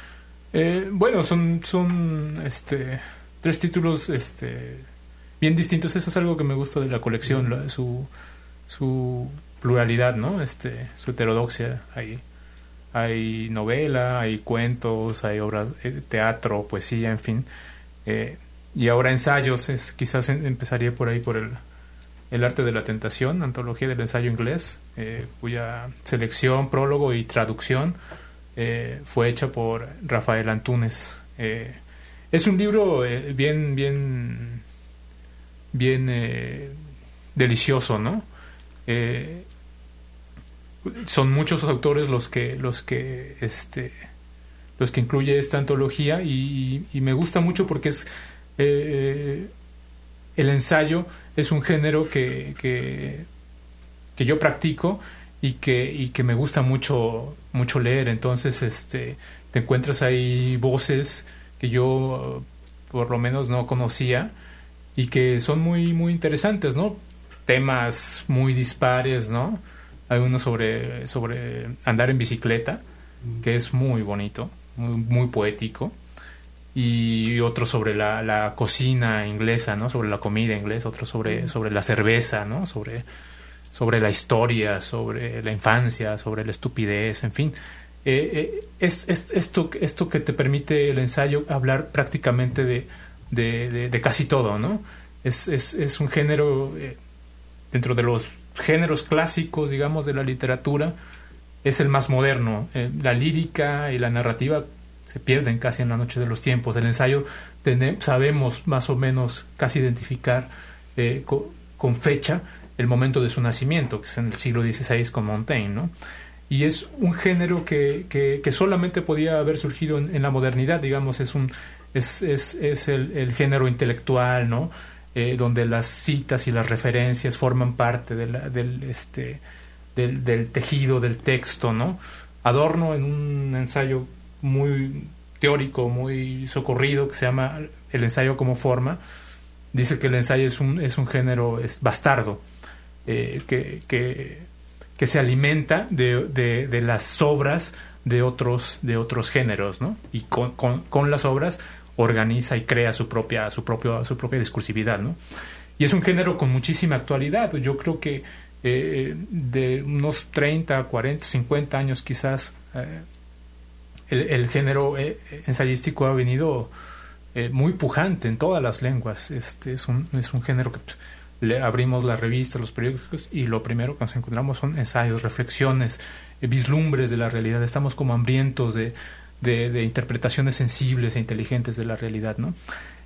Eh, bueno, son son este tres títulos este bien distintos. Eso es algo que me gusta de la colección, la, su su pluralidad, ¿no? Este su heterodoxia. Hay hay novela, hay cuentos, hay obras, eh, teatro, poesía, en fin. Eh, y ahora ensayos, es quizás en, empezaría por ahí por el El arte de la tentación, antología del ensayo inglés, eh, cuya selección, prólogo y traducción Eh, fue hecha por Rafael Antúnez. Eh, es un libro eh, bien, bien, bien eh, delicioso, ¿no? Eh, son muchos autores los que, los que, este, los que incluye esta antología, y, y me gusta mucho porque es eh, el ensayo es un género que, que, que yo practico y que, y que me gusta mucho, mucho leer. Entonces este, te encuentras ahí voces que yo por lo menos no conocía y que son muy, muy interesantes, ¿no? Temas muy dispares, ¿no? Hay uno sobre, sobre andar en bicicleta, que es muy bonito, muy, muy poético, y otro sobre la, la cocina inglesa, ¿no? Sobre la comida inglesa, otro sobre, sobre la cerveza, ¿no? Sobre, sobre la historia, sobre la infancia, sobre la estupidez, en fin. Eh, eh, es, es esto, esto que te permite el ensayo hablar prácticamente de, de, de, de casi todo, ¿no? Es, es, es un género, eh, dentro de los géneros clásicos, digamos, de la literatura, es el más moderno. Eh, la lírica y la narrativa se pierden casi en la noche de los tiempos. El ensayo ten, sabemos más o menos casi identificar eh, con, con fecha el momento de su nacimiento, que es en el siglo dieciséis con Montaigne, ¿no? Y es un género que, que, que solamente podía haber surgido en, en la modernidad, digamos, es un es, es, es el, el género intelectual, ¿no? Eh, donde las citas y las referencias forman parte de la, del, este, del, del tejido del texto, ¿no? Adorno, en un ensayo muy teórico, muy socorrido, que se llama El ensayo como forma, dice que el ensayo es un, es un género es bastardo, eh, que... que que se alimenta de, de, de las obras de otros, de otros géneros, ¿no? Y con, con, con las obras organiza y crea su propia, su propio, su propia discursividad, ¿no? Y es un género con muchísima actualidad. Yo creo que eh, de unos treinta, cuarenta, cincuenta años quizás, eh, el, el género eh, ensayístico ha venido eh, muy pujante en todas las lenguas. Este es un, es un género que... Le abrimos las revistas, los periódicos, y lo primero que nos encontramos son ensayos, reflexiones, eh, vislumbres de la realidad. Estamos como hambrientos de, de, de interpretaciones sensibles e inteligentes de la realidad, ¿no?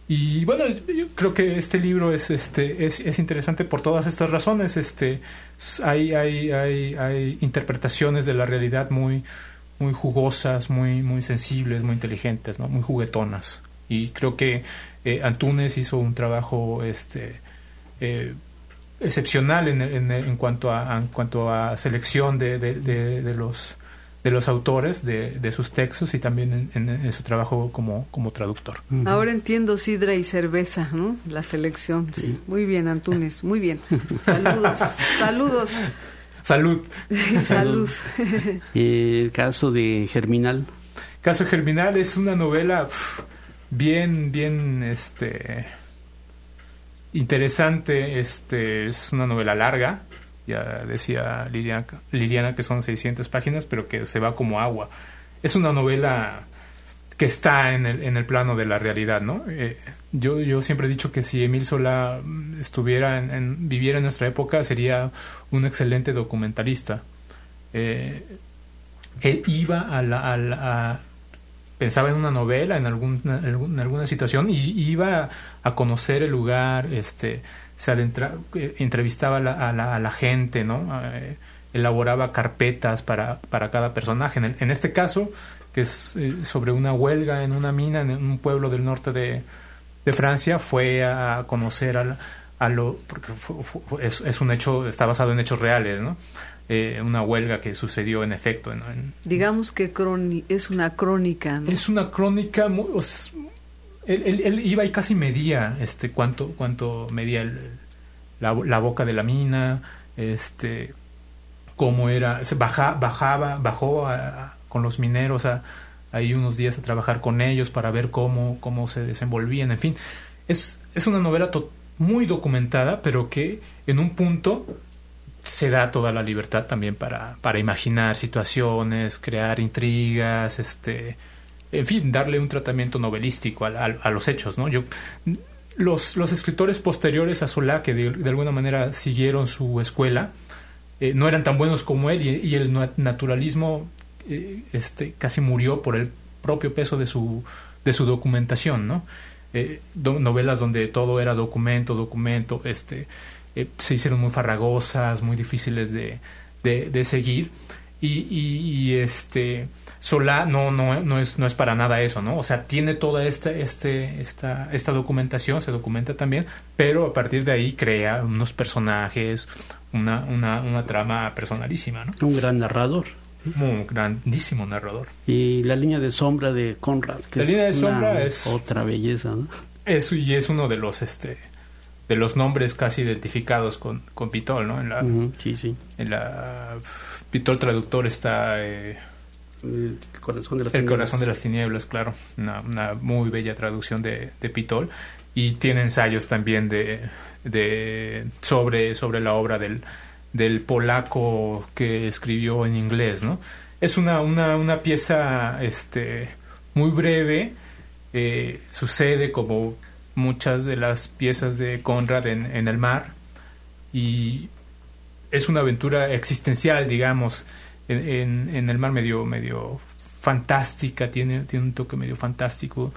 Y bueno, yo creo que este libro es este es, es interesante por todas estas razones. Este hay hay hay hay interpretaciones de la realidad muy muy jugosas, muy muy sensibles, muy inteligentes, ¿no? Muy juguetonas. Y creo que eh, Antúnez hizo un trabajo este Eh, excepcional en, en, en cuanto a en cuanto a selección de, de, de, de los de los autores de, de sus textos, y también en, en, en su trabajo como, como traductor. Uh-huh. Ahora entiendo sidra y cerveza, ¿no? La selección. Sí. Sí. Muy bien, Antúnez, muy bien. Saludos, saludos. Salud. Salud. El caso de Germinal. Caso Germinal es una novela pff, bien bien este interesante. Este es una novela larga, ya decía Liliana, Liliana que son seiscientas páginas, pero que se va como agua. Es una novela que está en el, en el plano de la realidad, ¿no? Eh, yo, yo siempre he dicho que si Émile Zola estuviera en, en, viviera en nuestra época, sería un excelente documentalista. Eh, él iba a la... A la a, pensaba en una novela, en alguna, en alguna situación, y iba a conocer el lugar, este, se adentra, eh, entrevistaba a la, a, la, a la gente, ¿no? Eh, elaboraba carpetas para, para cada personaje. En, el, en este caso, que es eh, sobre una huelga en una mina en un pueblo del norte de, de Francia, fue a conocer a, a lo... porque fue, fue, es, es un hecho, está basado en hechos reales, ¿no? Eh, una huelga que sucedió en efecto. ¿no? En, Digamos que croni- es una crónica, ¿no? Es una crónica, muy, o sea, él, él, él iba y casi medía este cuánto cuánto medía el, la, la boca de la mina, este cómo era, se baja, bajaba, bajó a, a, con los mineros a, ahí unos días a trabajar con ellos para ver cómo, cómo se desenvolvían, en fin. Es, es una novela to- muy documentada, pero que en un punto se da toda la libertad también para, para imaginar situaciones, crear intrigas, este, en fin, darle un tratamiento novelístico a, a, a los hechos, ¿no? Yo, los, los escritores posteriores a Zola, que de, de alguna manera siguieron su escuela, eh, no eran tan buenos como él, y, y el naturalismo eh, este, casi murió por el propio peso de su, de su documentación, ¿no? Eh, do, novelas donde todo era documento, documento, este... Eh, se hicieron muy farragosas, muy difíciles de, de, de seguir, Y, y, y este Solá no no no es no es para nada eso, ¿no? O sea, tiene toda esta este esta esta documentación, se documenta también, pero a partir de ahí crea unos personajes, una una una trama personalísima, ¿no? Un gran narrador. Un grandísimo narrador. Y la línea de sombra de Conrad, que la es línea de una sombra es otra belleza, ¿no? Eso, y es uno de los este de los nombres casi identificados con con Pitol, ¿no? En la uh-huh, sí, sí. En la Pitol traductor está eh, el corazón de las el tinieblas. corazón de las tinieblas, claro, una, una muy bella traducción de, de Pitol, y tiene ensayos también de, de sobre sobre la obra del del polaco que escribió en inglés, ¿no? Es una una una pieza este muy breve, eh, sucede como muchas de las piezas de Conrad en, en el mar, y es una aventura existencial, digamos, en, en, en el mar, medio medio fantástica, tiene tiene un toque medio fantástico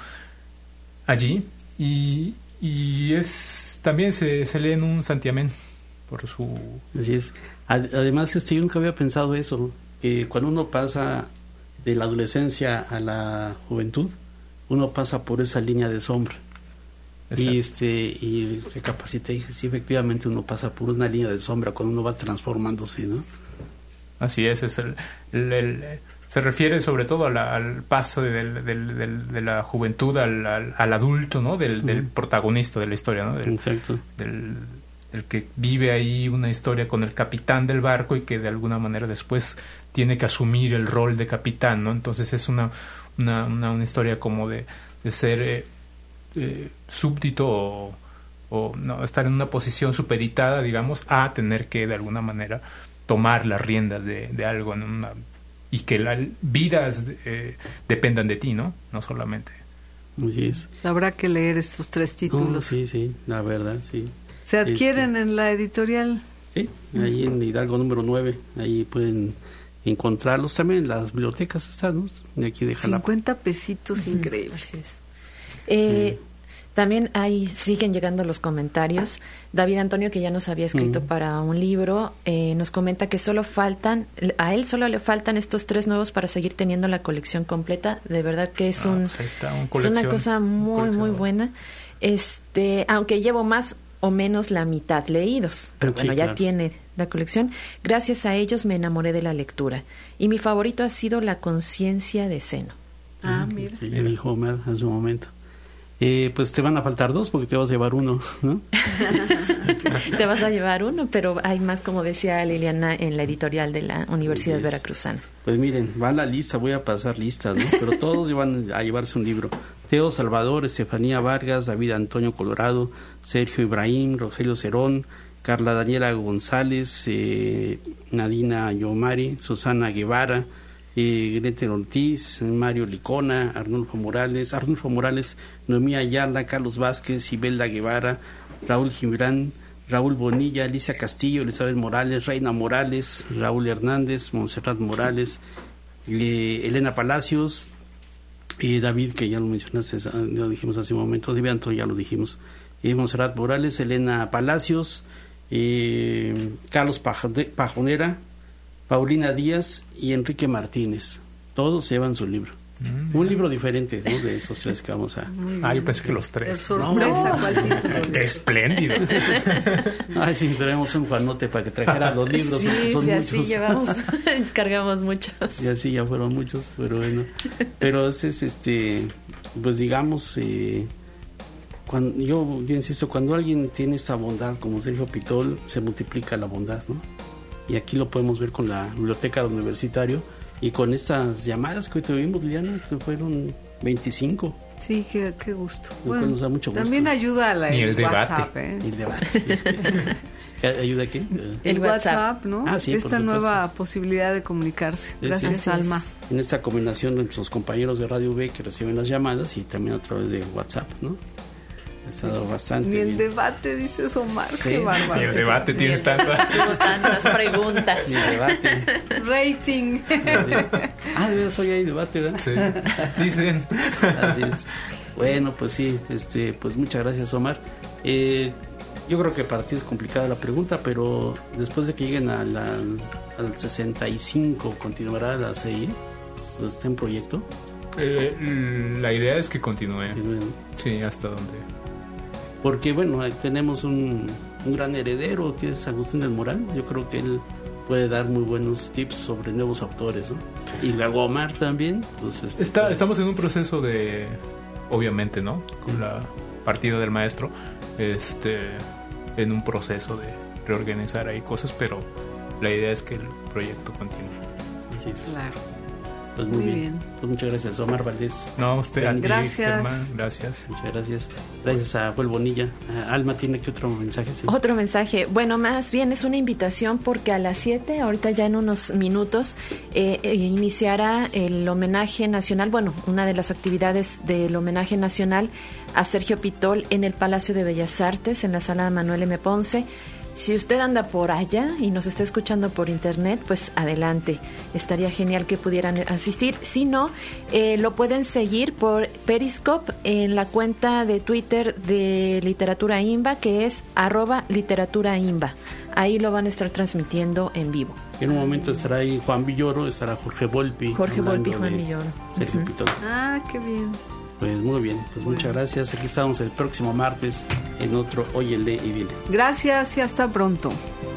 allí, y, y es también se, se lee en un santiamén por su... Así es. Además, este, yo nunca había pensado eso, que cuando uno pasa de la adolescencia a la juventud, uno pasa por esa línea de sombra. Exacto. Y este y recapacité y dije, sí, efectivamente uno pasa por una línea de sombra cuando uno va transformándose, ¿no? Así es, es el, el, el se refiere sobre todo a la, al paso del, del, del, de la juventud al, al, al adulto, ¿no? Del, uh-huh. del protagonista de la historia, ¿no? Del, Exacto. Del, del que vive ahí una historia con el capitán del barco y que de alguna manera después tiene que asumir el rol de capitán, ¿no? Entonces es una una, una, una historia como de, de ser eh, eh, súbdito o, o no, estar en una posición supeditada, digamos, a tener que de alguna manera tomar las riendas de, de algo en una, y que las vidas eh, dependan de ti, ¿no? No solamente. Así es. Pues habrá que leer estos tres títulos. Oh, sí, sí, la verdad, sí. ¿Se adquieren este, en la editorial? Sí, ahí en Hidalgo número nueve, ahí pueden encontrarlos. También en las bibliotecas están, ¿no? De aquí de Jalapa. cincuenta pesitos, increíble. Así es. Eh, mm. También ahí siguen llegando los comentarios. David Antonio, que ya nos había escrito mm. para un libro, eh, nos comenta que solo faltan, a él solo le faltan estos tres nuevos para seguir teniendo la colección completa. De verdad que es, ah, un, pues ahí está, un es una cosa muy, muy buena. Este, aunque llevo más o menos la mitad leídos. Pero sí, bueno, ya claro. Tiene la colección. Gracias a ellos me enamoré de la lectura. Y mi favorito ha sido La conciencia de Zeno. Ah, mira. Que ya dijo Omar en su momento. Eh, pues te van a faltar dos porque te vas a llevar uno, ¿no? Te vas a llevar uno, pero hay más, como decía Liliana, en la editorial de la Universidad yes. Veracruzana. Pues miren, va la lista, voy a pasar listas, ¿no? Pero todos van a llevarse un libro. Teo Salvador, Estefanía Vargas, David Antonio Colorado, Sergio Ibrahim, Rogelio Cerón, Carla Daniela González, eh, Nadina Yomari, Susana Guevara, eh, Gretel Ortiz, Mario Licona, Arnulfo Morales, Arnulfo Morales, Noemí Ayala, Carlos Vázquez, Ibelda Guevara, Raúl Gibran, Raúl Bonilla, Alicia Castillo, Elizabeth Morales, Reina Morales, Raúl Hernández, Montserrat Morales, eh, Elena Palacios, eh, David, que ya lo mencionaste, ya lo dijimos hace un momento, David Antonio ya lo dijimos, eh, Montserrat Morales, Elena Palacios, eh, Carlos Pajonera, Paulina Díaz y Enrique Martínez. Todos llevan su libro. Mm, un libro diferente, ¿no? De esos tres que vamos a... Ah, yo pensé que los tres. Sorpresa, no. ¿cuál título? ¡Qué espléndido! Ay, sí, traemos un Juanote para que trajera los libros. Sí, son sí, muchos. Así llevamos, cargamos muchos. Y así ya fueron muchos, pero bueno. Pero ese es, este, pues digamos, eh, cuando, yo, yo insisto, cuando alguien tiene esa bondad, como Sergio Pitol, se multiplica la bondad, ¿no? Y aquí lo podemos ver con la biblioteca del universitario y con estas llamadas que hoy tuvimos, Liliana, que fueron veinticinco. Sí, qué, qué gusto. Bueno, nos da mucho gusto. También ayuda a la, el, el WhatsApp, ¿eh? El debate. Sí. ¿Ayuda qué? El, el WhatsApp, ¿no? Ah, sí, esta nueva posibilidad de comunicarse. Gracias, sí, Alma. Es. En esta combinación de nuestros compañeros de Radio V que reciben las llamadas y también a través de WhatsApp, ¿no? Ha estado bastante Ni el bien. debate, dice Omar, sí. Qué bárbaro. Ni el debate tiene tantas tantas preguntas. Ni el debate. Rating. Ah, de verdad, hoy hay debate, ¿verdad? Sí. Dicen. Así es. Bueno, pues sí, este, pues muchas gracias, Omar. Eh, yo creo que para ti es complicada la pregunta, pero después de que lleguen a la, al sesenta y cinco, ¿continuará la C I? ¿O está en proyecto? Eh, la idea es que continúe. Continúe. Sí, hasta donde. Porque bueno, tenemos un, un gran heredero que es Agustín del Moral. Yo creo que él puede dar muy buenos tips sobre nuevos autores, ¿no? Y luego Omar también. Entonces, Está, puede... Estamos en un proceso de, obviamente, ¿no? Con la partida del maestro, este, en un proceso de reorganizar ahí cosas, pero la idea es que el proyecto continúe. Así es. Claro. Pues muy, Muy bien. bien. Pues muchas gracias, Omar Valdés. No, usted, a ti, Gracias. Germán, gracias. Muchas gracias. Gracias a Joel Bonilla. Uh, Alma, ¿tiene que otro mensaje? Sí. Otro mensaje. Bueno, más bien es una invitación porque a las siete, ahorita ya en unos minutos, eh, eh, iniciará el homenaje nacional, bueno, una de las actividades del homenaje nacional a Sergio Pitol en el Palacio de Bellas Artes, en la sala Manuel M. Ponce. Si usted anda por allá y nos está escuchando por internet, pues adelante. Estaría genial que pudieran asistir. Si no, eh, lo pueden seguir por Periscope en la cuenta de Twitter de Literatura Imba, que es arroba literatura imba. Ahí lo van a estar transmitiendo en vivo. En un momento estará ahí Juan Villoro, estará Jorge Volpi. Jorge Volpi, Juan Villoro. Sergio Uh-huh. Pitol. Ah, qué bien. Pues muy bien, pues muchas gracias. Aquí estamos el próximo martes en otro Óyele y Dile. Gracias y hasta pronto.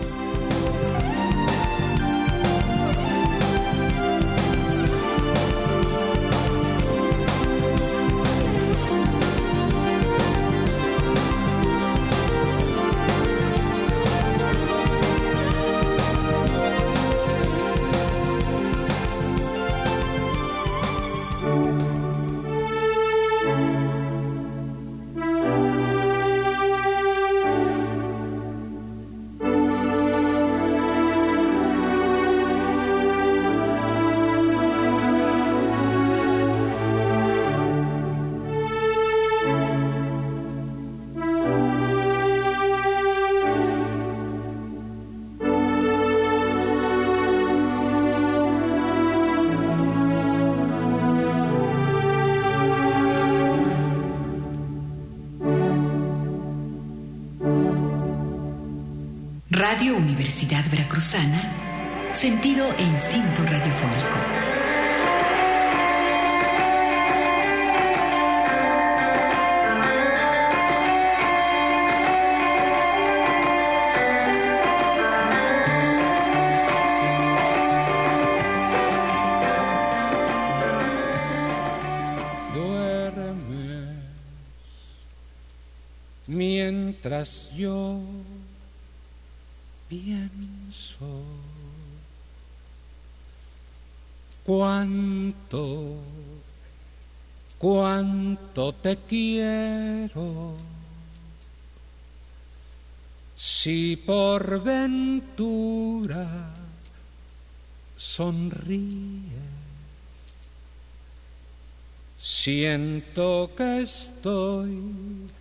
Radio Universidad Veracruzana, sentido e instinto radiofónico. Duermes mientras yo pienso cuánto, cuánto te quiero. Si por ventura sonríes, siento que estoy